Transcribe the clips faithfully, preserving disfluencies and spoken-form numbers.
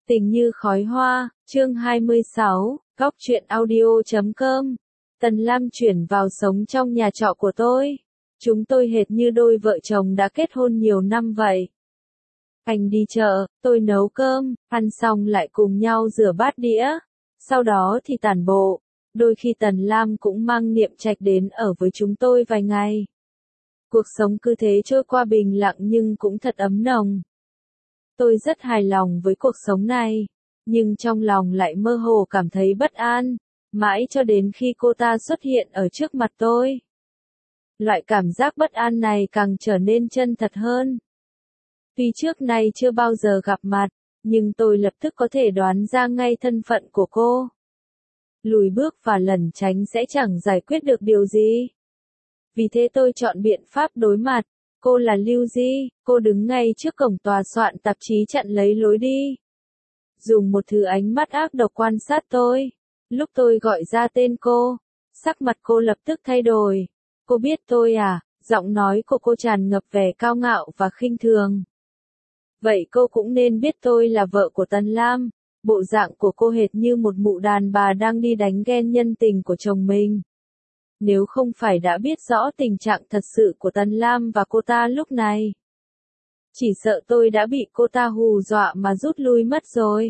Tình như khói hoa, chương hai mươi sáu, góc truyện audio chấm com. Tần Lam chuyển vào sống trong nhà trọ của tôi. Chúng tôi hệt như đôi vợ chồng đã kết hôn nhiều năm vậy. Anh đi chợ, tôi nấu cơm, ăn xong lại cùng nhau rửa bát đĩa. Sau đó thì tản bộ. Đôi khi Tần Lam cũng mang Niệm Trạch đến ở với chúng tôi vài ngày. Cuộc sống cứ thế trôi qua bình lặng nhưng cũng thật ấm nồng. Tôi rất hài lòng với cuộc sống này, nhưng trong lòng lại mơ hồ cảm thấy bất an, mãi cho đến khi cô ta xuất hiện ở trước mặt tôi. Loại cảm giác bất an này càng trở nên chân thật hơn. Tuy trước nay chưa bao giờ gặp mặt, nhưng tôi lập tức có thể đoán ra ngay thân phận của cô. Lùi bước và lẩn tránh sẽ chẳng giải quyết được điều gì. Vì thế tôi chọn biện pháp đối mặt. Cô là Lưu Di, cô đứng ngay trước cổng tòa soạn tạp chí chặn lấy lối đi. Dùng một thứ ánh mắt ác độc quan sát tôi. Lúc tôi gọi ra tên cô, sắc mặt cô lập tức thay đổi. Cô biết tôi à? Giọng nói của cô tràn ngập vẻ cao ngạo và khinh thường. Vậy cô cũng nên biết tôi là vợ của Tần Lam. Bộ dạng của cô hệt như một mụ đàn bà đang đi đánh ghen nhân tình của chồng mình. Nếu không phải đã biết rõ tình trạng thật sự của Tần Lam và cô ta lúc này, chỉ sợ tôi đã bị cô ta hù dọa mà rút lui mất rồi.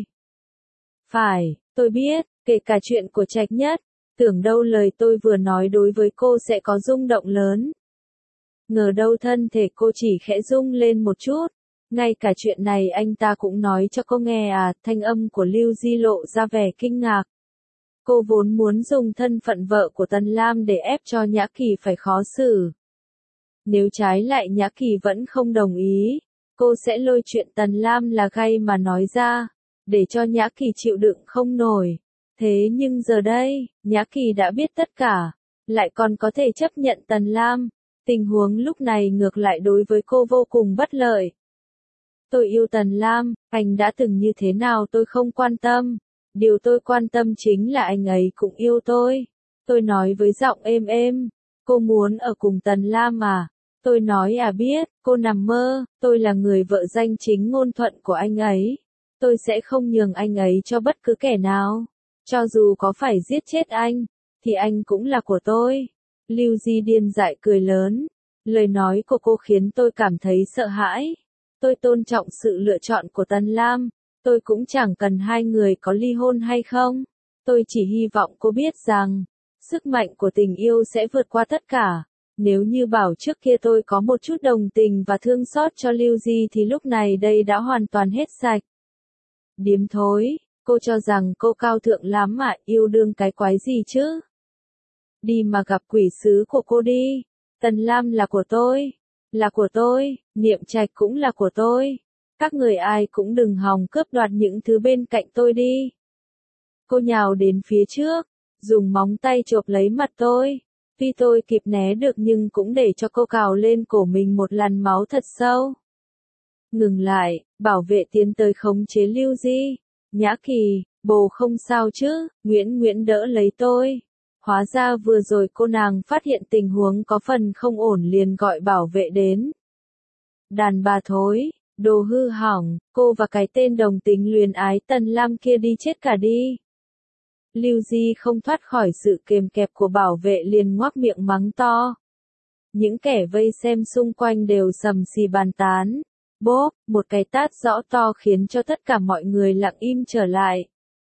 Phải, tôi biết, kể cả chuyện của Trạch Nhất, tưởng đâu lời tôi vừa nói đối với cô sẽ có rung động lớn. Ngờ đâu thân thể cô chỉ khẽ rung lên một chút. Ngay cả chuyện này anh ta cũng nói cho cô nghe à? Thanh âm của Lưu Di lộ ra vẻ kinh ngạc. Cô vốn muốn dùng thân phận vợ của Tần Lam để ép cho Nhã Kỳ phải khó xử. Nếu trái lại Nhã Kỳ vẫn không đồng ý, cô sẽ lôi chuyện Tần Lam là gay mà nói ra, để cho Nhã Kỳ chịu đựng không nổi. Thế nhưng giờ đây, Nhã Kỳ đã biết tất cả, lại còn có thể chấp nhận Tần Lam. Tình huống lúc này ngược lại đối với cô vô cùng bất lợi. Tôi yêu Tần Lam, anh đã từng như thế nào tôi không quan tâm. Điều tôi quan tâm chính là anh ấy cũng yêu tôi. Tôi nói với giọng êm êm, cô muốn ở cùng Tần Lam à? Tôi nói à biết, cô nằm mơ, tôi là người vợ danh chính ngôn thuận của anh ấy. Tôi sẽ không nhường anh ấy cho bất cứ kẻ nào. Cho dù có phải giết chết anh, thì anh cũng là của tôi. Lưu Di điên dại cười lớn. Lời nói của cô khiến tôi cảm thấy sợ hãi. Tôi tôn trọng sự lựa chọn của Tần Lam. Tôi cũng chẳng cần hai người có ly hôn hay không. Tôi chỉ hy vọng cô biết rằng, sức mạnh của tình yêu sẽ vượt qua tất cả. Nếu như bảo trước kia tôi có một chút đồng tình và thương xót cho Lưu Di thì lúc này đây đã hoàn toàn hết sạch. Điếm thối, cô cho rằng cô cao thượng lắm mà, yêu đương cái quái gì chứ? Đi mà gặp quỷ sứ của cô đi. Tần Lam là của tôi, là của tôi, Niệm Trạch cũng là của tôi. Các người ai cũng đừng hòng cướp đoạt những thứ bên cạnh tôi đi. Cô nhào đến phía trước, dùng móng tay chộp lấy mặt tôi. Tuy tôi kịp né được nhưng cũng để cho cô cào lên cổ mình một làn máu thật sâu. Ngừng lại, bảo vệ tiến tới khống chế Lưu Di. Nhã Kỳ, bồ không sao chứ? Nguyễn Nguyễn đỡ lấy tôi. Hóa ra vừa rồi cô nàng phát hiện tình huống có phần không ổn liền gọi bảo vệ đến. Đàn bà thối. Đồ hư hỏng, cô và cái tên đồng tính luyến ái Tần Lam kia đi chết cả đi. Lưu Di không thoát khỏi sự kềm kẹp của bảo vệ liền ngoác miệng mắng to. Những kẻ vây xem xung quanh đều sầm xì bàn tán. Bốp, một cái tát rõ to khiến cho tất cả mọi người lặng im trở lại.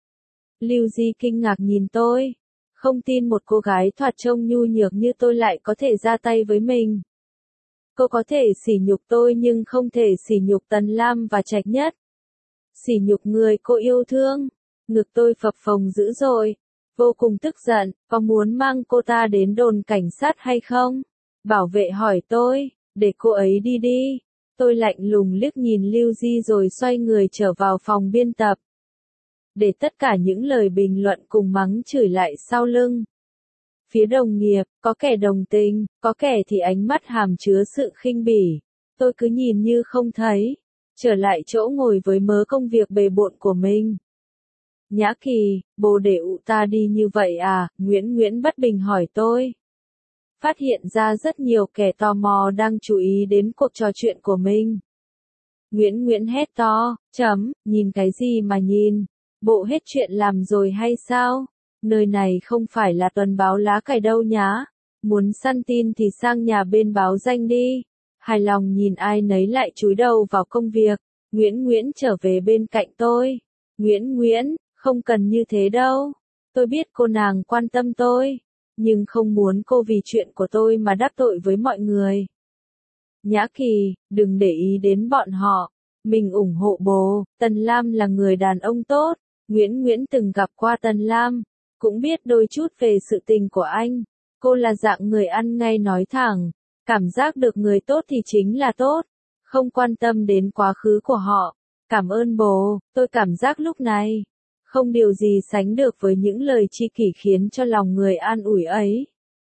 Lưu Di kinh ngạc nhìn tôi. Không tin một cô gái thoạt trông nhu nhược như tôi lại có thể ra tay với mình. Cô có thể sỉ nhục tôi nhưng không thể sỉ nhục Tần Lam và Trạch Nhất. Sỉ nhục người cô yêu thương. Ngực tôi phập phồng dữ dội. Vô cùng tức giận, có muốn mang cô ta đến đồn cảnh sát hay không? Bảo vệ hỏi tôi, để cô ấy đi đi. Tôi lạnh lùng liếc nhìn Lưu Di rồi xoay người trở vào phòng biên tập. Để tất cả những lời bình luận cùng mắng chửi lại sau lưng. Phía đồng nghiệp, có kẻ đồng tình, có kẻ thì ánh mắt hàm chứa sự khinh bỉ. Tôi cứ nhìn như không thấy. Trở lại chỗ ngồi với mớ công việc bề bộn của mình. Nhã Kỳ, bồ để ụ ta đi như vậy à? Nguyễn Nguyễn bất bình hỏi tôi. Phát hiện ra rất nhiều kẻ tò mò đang chú ý đến cuộc trò chuyện của mình. Nguyễn Nguyễn hét to, chấm, nhìn cái gì mà nhìn, bộ hết chuyện làm rồi hay sao? Nơi này không phải là tuần báo lá cải đâu nhá, muốn săn tin thì sang nhà bên báo danh đi. Hài lòng nhìn ai nấy lại chúi đầu vào công việc, Nguyễn Nguyễn trở về bên cạnh tôi. Nguyễn Nguyễn, không cần như thế đâu, tôi biết cô nàng quan tâm tôi, nhưng không muốn cô vì chuyện của tôi mà đắc tội với mọi người. Nhã Kỳ, đừng để ý đến bọn họ, mình ủng hộ bố, Tần Lam là người đàn ông tốt, Nguyễn Nguyễn từng gặp qua Tần Lam, cũng biết đôi chút về sự tình của anh, cô là dạng người ăn ngay nói thẳng, cảm giác được người tốt thì chính là tốt, không quan tâm đến quá khứ của họ. Cảm ơn bố, tôi cảm giác lúc này, không điều gì sánh được với những lời tri kỷ khiến cho lòng người an ủi ấy.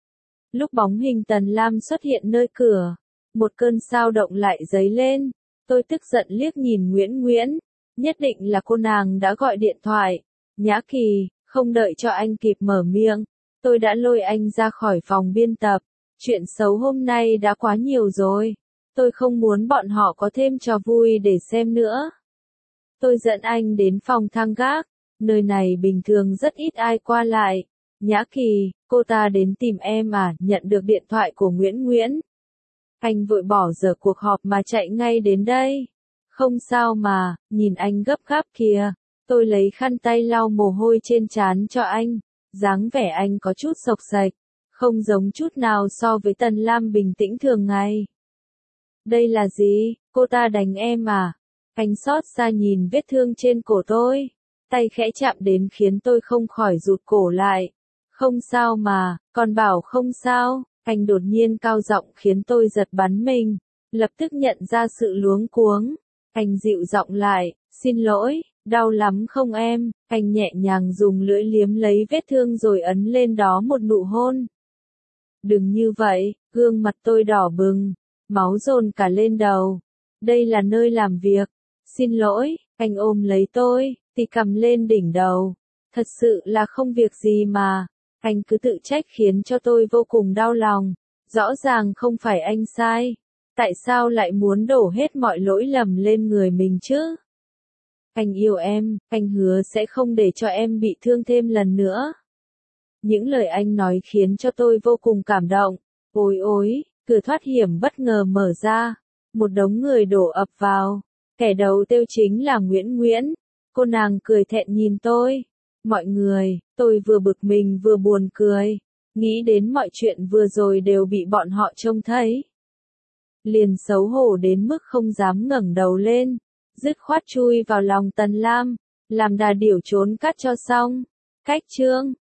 Lúc bóng hình Tần Lam xuất hiện nơi cửa, một cơn sao động lại dấy lên, tôi tức giận liếc nhìn Nguyễn Nguyễn, nhất định là cô nàng đã gọi điện thoại. Nhã Kỳ, không đợi cho anh kịp mở miệng, tôi đã lôi anh ra khỏi phòng biên tập, chuyện xấu hôm nay đã quá nhiều rồi, tôi không muốn bọn họ có thêm trò vui để xem nữa. Tôi dẫn anh đến phòng thang gác, nơi này bình thường rất ít ai qua lại. Nhã Kỳ, cô ta đến tìm em à, nhận được điện thoại của Nguyễn Nguyễn. Anh vội bỏ dở cuộc họp mà chạy ngay đến đây. Không sao mà, nhìn anh gấp gáp kìa. Tôi lấy khăn tay lau mồ hôi trên trán cho anh. Dáng vẻ anh có chút sộc sạch, không giống chút nào so với Tần Lam bình tĩnh thường ngày. Đây là gì, cô ta đánh em à? Anh xót xa nhìn vết thương trên cổ tôi, tay khẽ chạm đến khiến tôi không khỏi rụt cổ lại. Không sao mà, còn bảo không sao, anh đột nhiên cao giọng khiến tôi giật bắn mình, lập tức nhận ra sự luống cuống. Anh dịu giọng lại, xin lỗi, đau lắm không em, anh nhẹ nhàng dùng lưỡi liếm lấy vết thương rồi ấn lên đó một nụ hôn. Đừng như vậy, gương mặt tôi đỏ bừng, máu dồn cả lên đầu. Đây là nơi làm việc. Xin lỗi, anh ôm lấy tôi, thì cầm lên đỉnh đầu. Thật sự là không việc gì mà. Anh cứ tự trách khiến cho tôi vô cùng đau lòng. Rõ ràng không phải anh sai. Tại sao lại muốn đổ hết mọi lỗi lầm lên người mình chứ? Anh yêu em, anh hứa sẽ không để cho em bị thương thêm lần nữa. Những lời anh nói khiến cho tôi vô cùng cảm động. Ôi ôi, cửa thoát hiểm bất ngờ mở ra. Một đống người đổ ập vào. Kẻ đầu tiêu chính là Nguyễn Nguyễn. Cô nàng cười thẹn nhìn tôi. Mọi người, tôi vừa bực mình vừa buồn cười. Nghĩ đến mọi chuyện vừa rồi đều bị bọn họ trông thấy. Liền xấu hổ đến mức không dám ngẩng đầu lên. Dứt khoát chui vào lòng Tần Lam. Làm đà điểu trốn cắt cho xong. Cách chương.